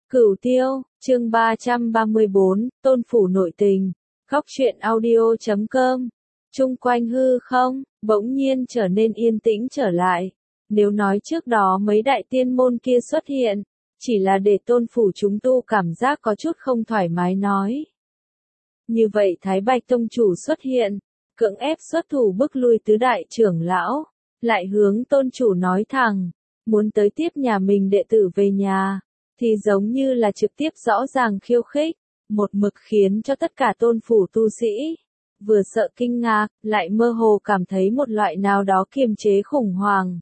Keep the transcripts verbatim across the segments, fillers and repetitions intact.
Cửu Tiêu, chương ba trăm ba mươi bốn, Tôn Phủ nội tình, góc truyện audio chấm com. Chung quanh hư không, bỗng nhiên trở nên yên tĩnh trở lại. Nếu nói trước đó mấy đại tiên môn kia xuất hiện, chỉ là để Tôn Phủ chúng tu cảm giác có chút không thoải mái nói. Như vậy Thái Bạch Tông chủ xuất hiện, cưỡng ép xuất thủ bức lui tứ đại trưởng lão, lại hướng Tôn chủ nói thẳng, muốn tới tiếp nhà mình đệ tử về nhà, thì giống như là trực tiếp rõ ràng khiêu khích, một mực khiến cho tất cả Tôn Phủ tu sĩ, vừa sợ kinh ngạc, lại mơ hồ cảm thấy một loại nào đó kiềm chế khủng hoảng.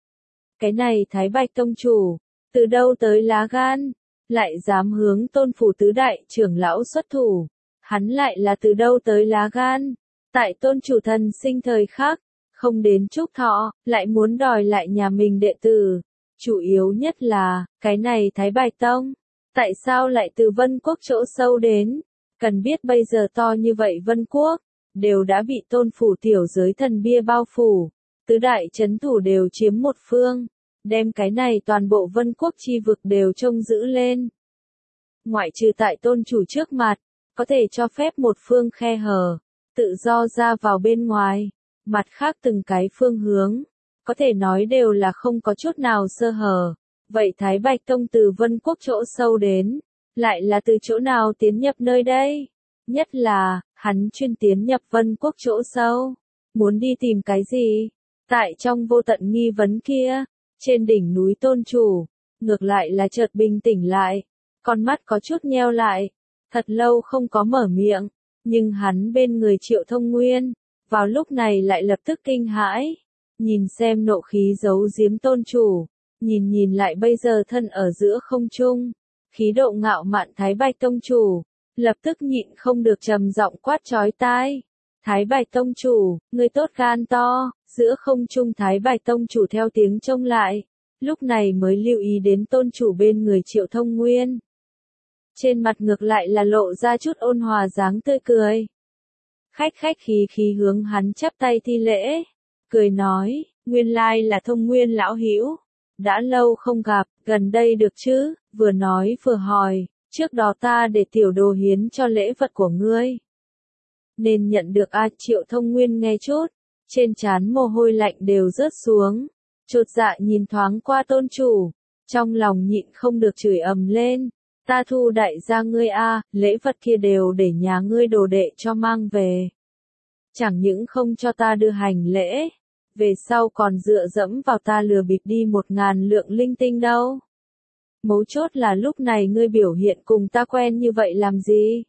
Cái này Thái Bạch Tông chủ, từ đâu tới lá gan, lại dám hướng Tôn Phủ tứ đại trưởng lão xuất thủ, hắn lại là từ đâu tới lá gan, tại Tôn chủ thần sinh thời khắc, không đến chúc thọ, lại muốn đòi lại nhà mình đệ tử. Chủ yếu nhất là, cái này Thái Bạch Tông, tại sao lại từ Vân Quốc chỗ sâu đến? Cần biết bây giờ to như vậy Vân Quốc, đều đã bị Tôn Phủ tiểu giới thần bia bao phủ, tứ đại chấn thủ đều chiếm một phương, đem cái này toàn bộ Vân Quốc chi vực đều trông giữ lên. Ngoại trừ tại Tôn chủ trước mặt, có thể cho phép một phương khe hở, tự do ra vào bên ngoài, mặt khác từng cái phương hướng, có thể nói đều là không có chút nào sơ hở. Vậy Thái Bạch Tông từ Vân Quốc chỗ sâu đến, lại là từ chỗ nào tiến nhập nơi đây? Nhất là, hắn chuyên tiến nhập Vân Quốc chỗ sâu, muốn đi tìm cái gì? Tại trong vô tận nghi vấn kia, trên đỉnh núi Tôn chủ, ngược lại là chợt bình tĩnh lại, con mắt có chút nheo lại, thật lâu không có mở miệng, nhưng hắn bên người Triệu Thông Nguyên, vào lúc này lại lập tức kinh hãi, nhìn xem nộ khí giấu giếm Tôn chủ, nhìn nhìn lại bây giờ thân ở giữa không trung, khí độ ngạo mạn Thái Bạch Tông chủ, lập tức nhịn không được trầm giọng quát chói tai. Thái Bạch Tông chủ, người tốt gan to, giữa không trung Thái Bạch Tông chủ theo tiếng trông lại, lúc này mới lưu ý đến Tôn chủ bên người Triệu Thông Nguyên. Trên mặt ngược lại là lộ ra chút ôn hòa dáng tươi cười. Khách khách khí khí hướng hắn chắp tay thi lễ, cười nói, nguyên lai là Thông Nguyên lão hữu, đã lâu không gặp, gần đây được chứ? Vừa nói vừa hỏi, trước đó ta để tiểu đồ hiến cho lễ vật của ngươi, nên nhận được a? Triệu Thông Nguyên nghe chút, trên trán mồ hôi lạnh đều rớt xuống, chột dạ nhìn thoáng qua Tôn chủ, trong lòng nhịn không được chửi ầm lên. Ta thu đại gia ngươi a, lễ vật kia đều để nhà ngươi đồ đệ cho mang về. Chẳng những không cho ta đưa hành lễ, về sau còn dựa dẫm vào ta lừa bịp đi một ngàn lượng linh tinh đâu. Mấu chốt là lúc này ngươi biểu hiện cùng ta quen như vậy làm gì?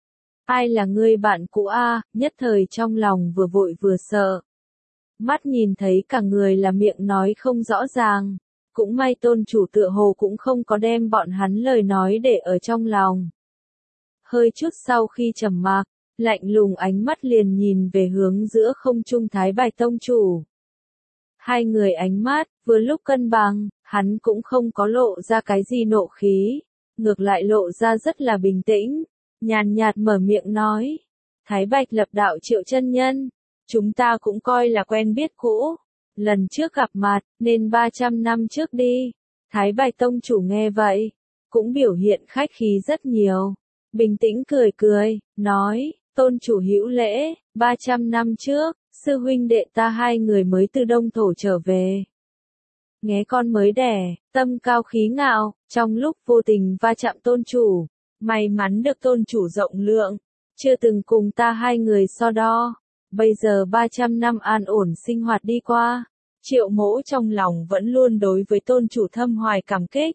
Ai là ngươi bạn cũ a? Nhất thời trong lòng vừa vội vừa sợ. Mắt nhìn thấy cả người là miệng nói không rõ ràng. Cũng may Tôn chủ tựa hồ cũng không có đem bọn hắn lời nói để ở trong lòng. Hơi chút sau khi trầm mặc, lạnh lùng ánh mắt liền nhìn về hướng giữa không trung Thái Bạch Tông chủ. Hai người ánh mắt, vừa lúc cân bằng, hắn cũng không có lộ ra cái gì nộ khí, ngược lại lộ ra rất là bình tĩnh, nhàn nhạt mở miệng nói. Thái Bạch lập đạo Triệu chân nhân, chúng ta cũng coi là quen biết cũ. Lần trước gặp mặt, nên ba trăm năm trước đi. Thái Bạch Tông chủ nghe vậy, cũng biểu hiện khách khí rất nhiều. Bình tĩnh cười cười, nói, Tôn chủ hữu lễ, ba trăm năm trước, sư huynh đệ ta hai người mới từ Đông Thổ trở về. Nghe con mới đẻ, tâm cao khí ngạo, trong lúc vô tình va chạm Tôn chủ, may mắn được Tôn chủ rộng lượng, chưa từng cùng ta hai người so đo. Bây giờ ba trăm năm an ổn sinh hoạt đi qua, Triệu mỗ trong lòng vẫn luôn đối với Tôn chủ thâm hoài cảm kích.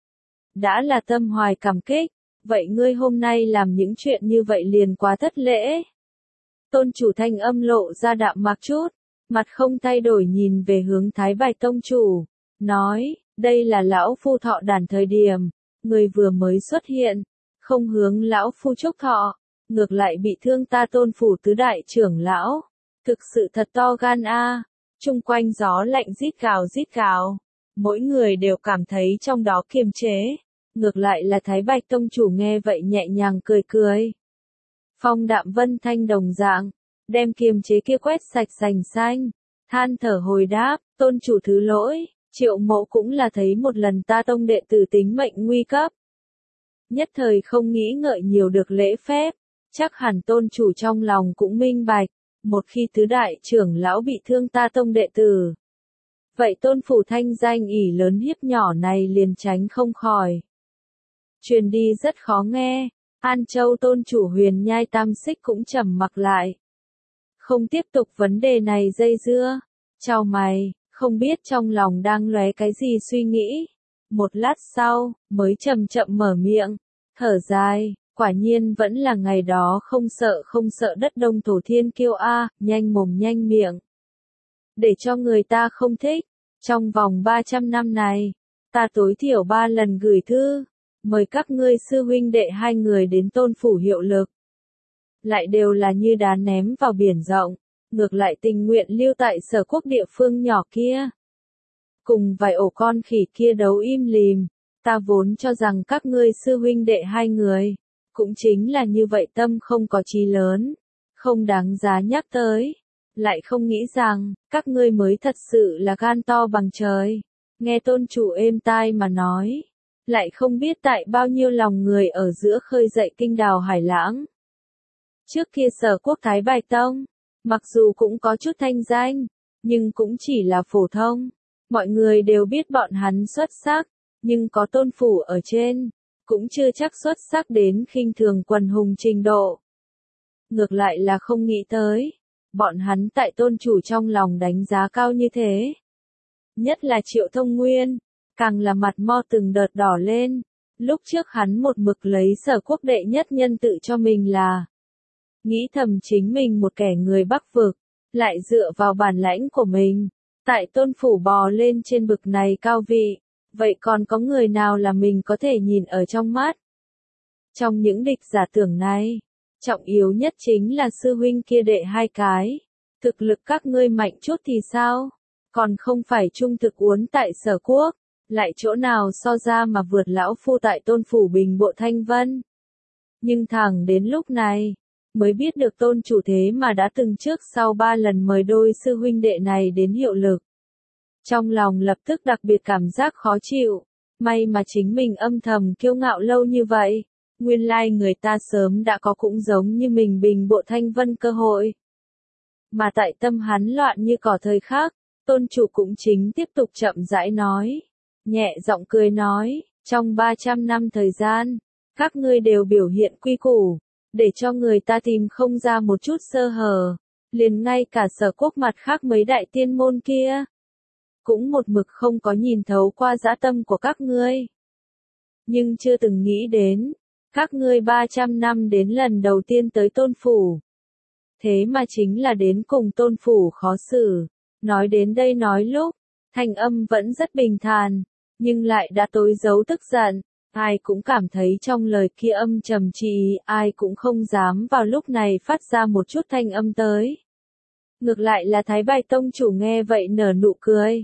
Đã là tâm hoài cảm kích, vậy ngươi hôm nay làm những chuyện như vậy liền quá thất lễ. Tôn chủ thanh âm lộ ra đạm mạc chút, mặt không thay đổi nhìn về hướng Thái Bạch Tông chủ, nói, đây là lão phu thọ đàn thời điểm, người vừa mới xuất hiện, không hướng lão phu chúc thọ. Ngược lại bị thương ta Tôn phủ tứ đại trưởng lão, thực sự thật to gan a. Chung quanh gió lạnh rít gào rít gào, mỗi người đều cảm thấy trong đó kiềm chế, ngược lại là Thái Bạch Tông chủ nghe vậy nhẹ nhàng cười cười. Phong đạm vân thanh đồng dạng, đem kiềm chế kia quét sạch sành xanh, than thở hồi đáp, Tôn chủ thứ lỗi, Triệu mộ cũng là thấy một lần ta tông đệ tử tính mệnh nguy cấp. nhất thời không nghĩ ngợi nhiều được lễ phép, chắc hẳn tôn chủ trong lòng cũng minh bạch, một khi tứ đại trưởng lão bị thương ta tông đệ tử. Vậy tôn phủ thanh danh ỷ lớn hiếp nhỏ này liền tránh không khỏi. Truyền đi rất khó nghe, An Châu tôn chủ Huyền Nhai Tam Xích cũng trầm mặc lại. Không tiếp tục vấn đề này dây dưa, chau mày, không biết trong lòng đang lóe cái gì suy nghĩ. Một lát sau, mới chậm chậm mở miệng, thở dài, quả nhiên vẫn là ngày đó không sợ không sợ đất Đông Thổ Thiên Kiêu a, nhanh mồm nhanh miệng. Để cho người ta không thích, trong vòng ba trăm năm này, ta tối thiểu ba lần gửi thư, mời các ngươi sư huynh đệ hai người đến tôn phủ hiệu lực. Lại đều là như đá ném vào biển rộng, ngược lại tình nguyện lưu tại Sở Quốc địa phương nhỏ kia. Cùng vài ổ con khỉ kia đấu im lìm, ta vốn cho rằng các ngươi sư huynh đệ hai người, cũng chính là như vậy tâm không có chí lớn, không đáng giá nhắc tới. Lại không nghĩ rằng, các ngươi mới thật sự là gan to bằng trời. Nghe tôn chủ êm tai mà nói, lại không biết tại bao nhiêu lòng người ở giữa khơi dậy kinh đào hải lãng. Trước kia Sở Quốc Thái Bạch Tông, mặc dù cũng có chút thanh danh, nhưng cũng chỉ là phổ thông. Mọi người đều biết bọn hắn xuất sắc, nhưng có tôn phủ ở trên, cũng chưa chắc xuất sắc đến khinh thường quần hùng trình độ. Ngược lại là không nghĩ tới, bọn hắn tại tôn chủ trong lòng đánh giá cao như thế. Nhất là Triệu Thông Nguyên, càng là mặt mo từng đợt đỏ lên. Lúc trước hắn một mực lấy Sở Quốc đệ nhất nhân tự cho mình là nghĩ thầm chính mình một kẻ người Bắc vực, lại dựa vào bản lãnh của mình, tại tôn phủ bò lên trên bực này cao vị, vậy còn có người nào là mình có thể nhìn ở trong mắt? Trong những địch giả tưởng này, trọng yếu nhất chính là sư huynh kia đệ hai cái, thực lực các ngươi mạnh chút thì sao? Còn không phải trung thực uốn tại Sở Quốc, lại chỗ nào so ra mà vượt lão phu tại tôn phủ Bình Bộ Thanh Vân. Nhưng thẳng đến lúc này, mới biết được tôn chủ thế mà đã từng trước sau ba lần mời đôi sư huynh đệ này đến hiệu lực. Trong lòng lập tức đặc biệt cảm giác khó chịu, may mà chính mình âm thầm kiêu ngạo lâu như vậy, nguyên lai người ta sớm đã có cũng giống như mình Bình Bộ Thanh Vân cơ hội. Mà tại tâm hắn loạn như cỏ thời khắc, tôn chủ cũng chính tiếp tục chậm rãi nói, nhẹ giọng cười nói, trong ba trăm năm thời gian, các ngươi đều biểu hiện quy củ, để cho người ta tìm không ra một chút sơ hở, liền ngay cả Sở Quốc mặt khác mấy đại tiên môn kia, cũng một mực không có nhìn thấu qua dã tâm của các ngươi. Nhưng chưa từng nghĩ đến, các ngươi ba trăm năm đến lần đầu tiên tới tôn phủ. Thế mà chính là đến cùng tôn phủ khó xử. Nói đến đây nói lúc, thanh âm vẫn rất bình thản, nhưng lại đã tối giấu tức giận. Ai cũng cảm thấy trong lời kia âm trầm trì, ai cũng không dám vào lúc này phát ra một chút thanh âm tới. Ngược lại là Thái Bạch Tông chủ nghe vậy nở nụ cười.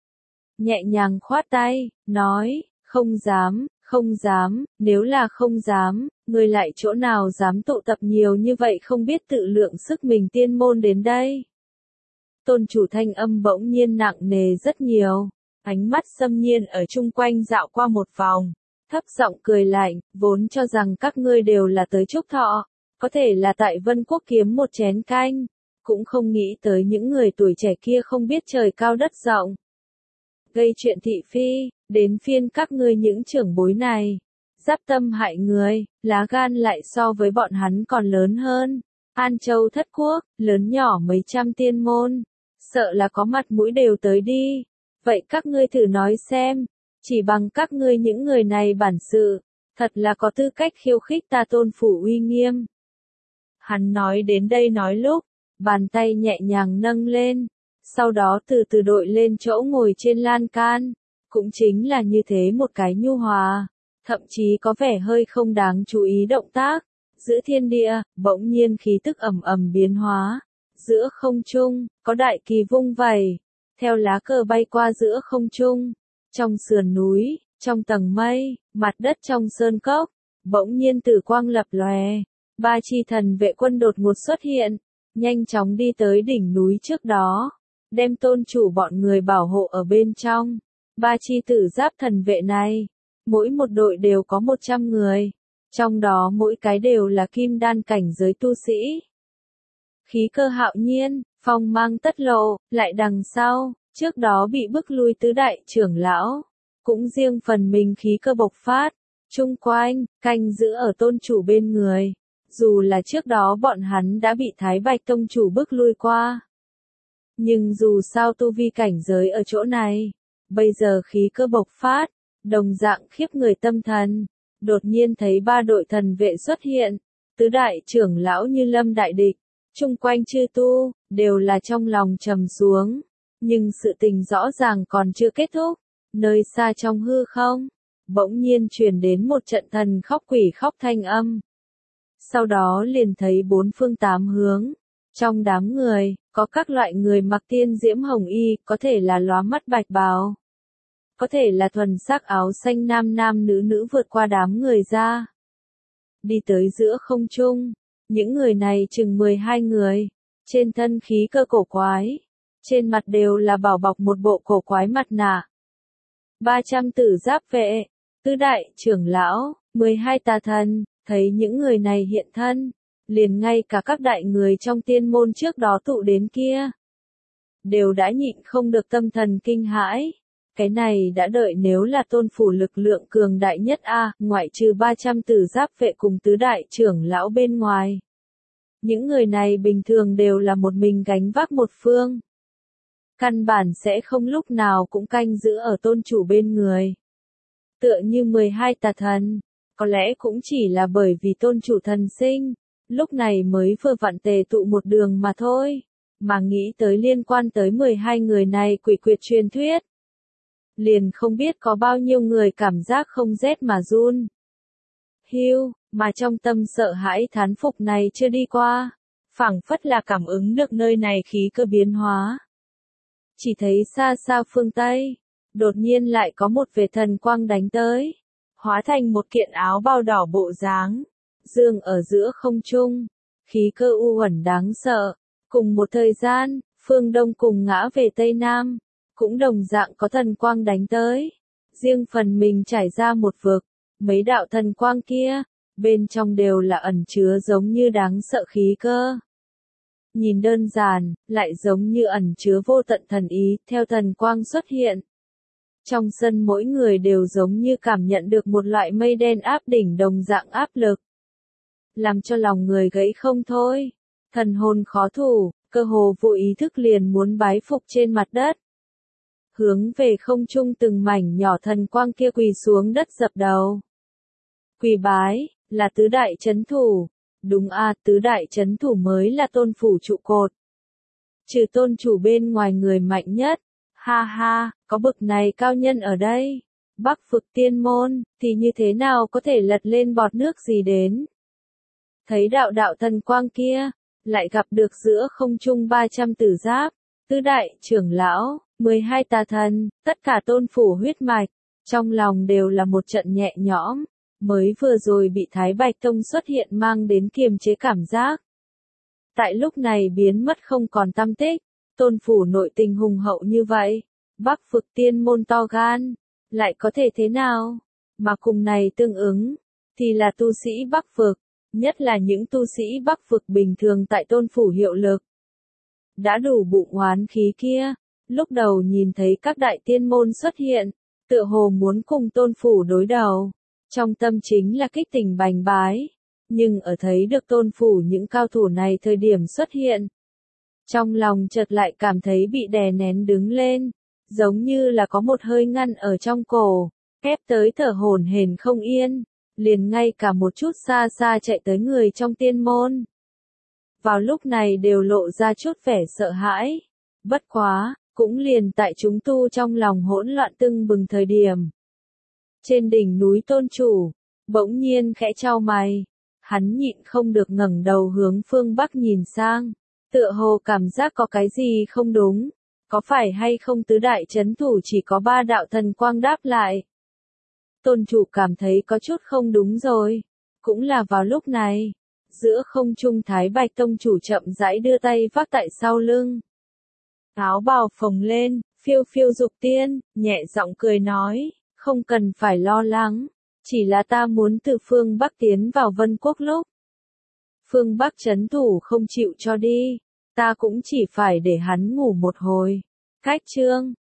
Nhẹ nhàng khoát tay, nói, không dám, không dám, nếu là không dám, người lại chỗ nào dám tụ tập nhiều như vậy không biết tự lượng sức mình tiên môn đến đây. Tôn chủ thanh âm bỗng nhiên nặng nề rất nhiều, ánh mắt xâm nhiên ở chung quanh dạo qua một vòng. Thấp giọng cười lạnh, vốn cho rằng các ngươi đều là tới chúc thọ, có thể là tại Vân Quốc kiếm một chén canh, cũng không nghĩ tới những người tuổi trẻ kia không biết trời cao đất rộng. Gây chuyện thị phi, đến phiên các ngươi những trưởng bối này, giáp tâm hại người, lá gan lại so với bọn hắn còn lớn hơn. An Châu thất quốc, lớn nhỏ mấy trăm tiên môn, sợ là có mặt mũi đều tới đi. Vậy các ngươi thử nói xem. Chỉ bằng các ngươi những người này bản sự, thật là có tư cách khiêu khích ta tôn phủ uy nghiêm. Hắn nói đến đây nói lúc, bàn tay nhẹ nhàng nâng lên, sau đó từ từ đội lên chỗ ngồi trên lan can, cũng chính là như thế một cái nhu hòa, thậm chí có vẻ hơi không đáng chú ý động tác, giữa thiên địa, bỗng nhiên khí tức ầm ầm biến hóa, giữa không trung, có đại kỳ vung vẩy, theo lá cờ bay qua giữa không trung. Trong sườn núi, trong tầng mây, mặt đất trong sơn cốc, bỗng nhiên tử quang lập lòe, ba chi thần vệ quân đột ngột xuất hiện, nhanh chóng đi tới đỉnh núi trước đó, đem tôn chủ bọn người bảo hộ ở bên trong. Ba chi tử giáp thần vệ này, mỗi một đội đều có một trăm người, Trong đó mỗi cái đều là kim đan cảnh giới tu sĩ. Khí cơ hạo nhiên, phong mang tất lộ, lại đằng sau, trước đó bị bức lui tứ đại trưởng lão. Cũng riêng phần mình khí cơ bộc phát, chung quanh, canh giữ ở tôn chủ bên người. Dù là trước đó bọn hắn đã bị Thái Bạch Tông chủ bức lui qua. Nhưng dù sao tu vi cảnh giới ở chỗ này, bây giờ khí cơ bộc phát, đồng dạng khiếp người tâm thần. Đột nhiên thấy ba đội thần vệ xuất hiện, tứ đại trưởng lão như lâm đại địch, chung quanh chư tu, đều là trong lòng trầm xuống. Nhưng sự tình rõ ràng còn chưa kết thúc, nơi xa trong hư không, bỗng nhiên truyền đến một trận thần khóc quỷ khóc thanh âm. Sau đó liền thấy bốn phương tám hướng, trong đám người, có các loại người mặc tiên diễm hồng y, có thể là lóa mắt bạch bào. Có thể là thuần sắc áo xanh nam nam nữ nữ vượt qua đám người ra. Đi tới giữa không trung, những người này chừng mười hai người, trên thân khí cơ cổ quái, trên mặt đều là bảo bọc một bộ cổ quái mặt nạ. ba trăm tử giáp vệ, tứ đại trưởng lão, mười hai tà thần, thấy những người này hiện thân, liền ngay cả các đại người trong tiên môn trước đó tụ đến kia, đều đã nhịn không được tâm thần kinh hãi. Cái này đã đợi nếu là tôn phủ lực lượng cường đại nhất a, ngoại trừ ba trăm tử giáp vệ cùng tứ đại trưởng lão bên ngoài. Những người này bình thường đều là một mình gánh vác một phương. Căn bản sẽ không lúc nào cũng canh giữ ở tôn chủ bên người. Tựa như mười hai tà thần, có lẽ cũng chỉ là bởi vì tôn chủ thần sinh, lúc này mới vừa vặn tề tụ một đường mà thôi, mà nghĩ tới liên quan tới mười hai người này quỷ quyệt truyền thuyết. Liền không biết có bao nhiêu người cảm giác không rét mà run. Hiu, mà trong tâm sợ hãi thán phục này chưa đi qua, phảng phất là cảm ứng được nơi này khí cơ biến hóa. Chỉ thấy xa xa phương Tây, đột nhiên lại có một vệt thần quang đánh tới, hóa thành một kiện áo bao đỏ bộ dáng, dương ở giữa không trung, khí cơ u uẩn đáng sợ. Cùng một thời gian, phương Đông cùng ngã về Tây Nam, cũng đồng dạng có thần quang đánh tới, riêng phần mình trải ra một vực, mấy đạo thần quang kia, bên trong đều là ẩn chứa giống như đáng sợ khí cơ. Nhìn đơn giản, lại giống như ẩn chứa vô tận thần ý, theo thần quang xuất hiện. Trong sân mỗi người đều giống như cảm nhận được một loại mây đen áp đỉnh đồng dạng áp lực. Làm cho lòng người gãy không thôi, thần hồn khó thủ, cơ hồ vô ý thức liền muốn bái phục trên mặt đất. Hướng về không trung từng mảnh nhỏ thần quang kia quỳ xuống đất dập đầu. Quỳ bái, là tứ đại chấn thủ. Đúng a, tứ đại chấn thủ mới là tôn phủ trụ cột. Trừ tôn chủ bên ngoài người mạnh nhất. Ha ha, có bực này cao nhân ở đây. Bắc vực tiên môn, thì như thế nào có thể lật lên bọt nước gì đến. Thấy đạo đạo thần quang kia, lại gặp được giữa không trung ba trăm tử giáp, tứ đại trưởng lão, mười hai tà thần, tất cả tôn phủ huyết mạch, trong lòng đều là một trận nhẹ nhõm, mới vừa rồi bị Thái Bạch Tông xuất hiện mang đến kiềm chế cảm giác. Tại lúc này biến mất không còn tăm tích, tôn phủ nội tình hùng hậu như vậy, Bắc vực tiên môn to gan, lại có thể thế nào, mà cùng này tương ứng, thì là tu sĩ Bắc vực, nhất là những tu sĩ Bắc vực bình thường tại tôn phủ hiệu lực. Đã đủ bụng oán khí kia, lúc đầu nhìn thấy các đại tiên môn xuất hiện, tựa hồ muốn cùng tôn phủ đối đầu, trong tâm chính là kích tình bành bái, nhưng ở thấy được tôn phủ những cao thủ này thời điểm xuất hiện, trong lòng chợt lại cảm thấy bị đè nén đứng lên, giống như là có một hơi ngăn ở trong cổ, ép tới thở hổn hển không yên, liền ngay cả một chút xa xa chạy tới người trong tiên môn. Vào lúc này đều lộ ra chút vẻ sợ hãi, bất quá, cũng liền tại chúng tu trong lòng hỗn loạn tưng bừng thời điểm. Trên đỉnh núi tôn chủ, bỗng nhiên khẽ chau mày, hắn nhịn không được ngẩng đầu hướng phương Bắc nhìn sang, tựa hồ cảm giác có cái gì không đúng, có phải hay không tứ đại chấn thủ chỉ có ba đạo thần quang đáp lại. Tôn chủ cảm thấy có chút không đúng rồi, cũng là vào lúc này, giữa không trung Thái Bạch Tông chủ chậm rãi đưa tay vác tại sau lưng. Áo bào phồng lên, phiêu phiêu dục tiên, nhẹ giọng cười nói, không cần phải lo lắng, Chỉ là ta muốn từ phương Bắc tiến vào Vân Quốc lúc. Phương Bắc trấn thủ không chịu cho đi. Ta cũng chỉ phải để hắn ngủ một hồi. Khách trương,